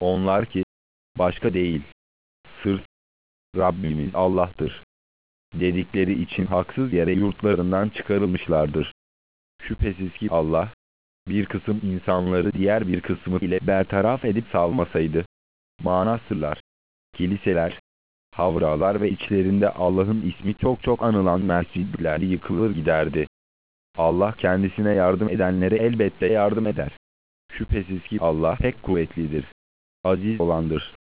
Onlar ki, başka değil, sırf Rabbimiz Allah'tır dedikleri için haksız yere yurtlarından çıkarılmışlardır. Şüphesiz ki Allah, bir kısım insanları diğer bir kısmı ile bertaraf edip salmasaydı, manastırlar, kiliseler, havralar ve içlerinde Allah'ın ismi çok çok anılan mescidler yıkılır giderdi. Allah kendisine yardım edenlere elbette yardım eder. Şüphesiz ki Allah pek kuvvetlidir, aziz olandır.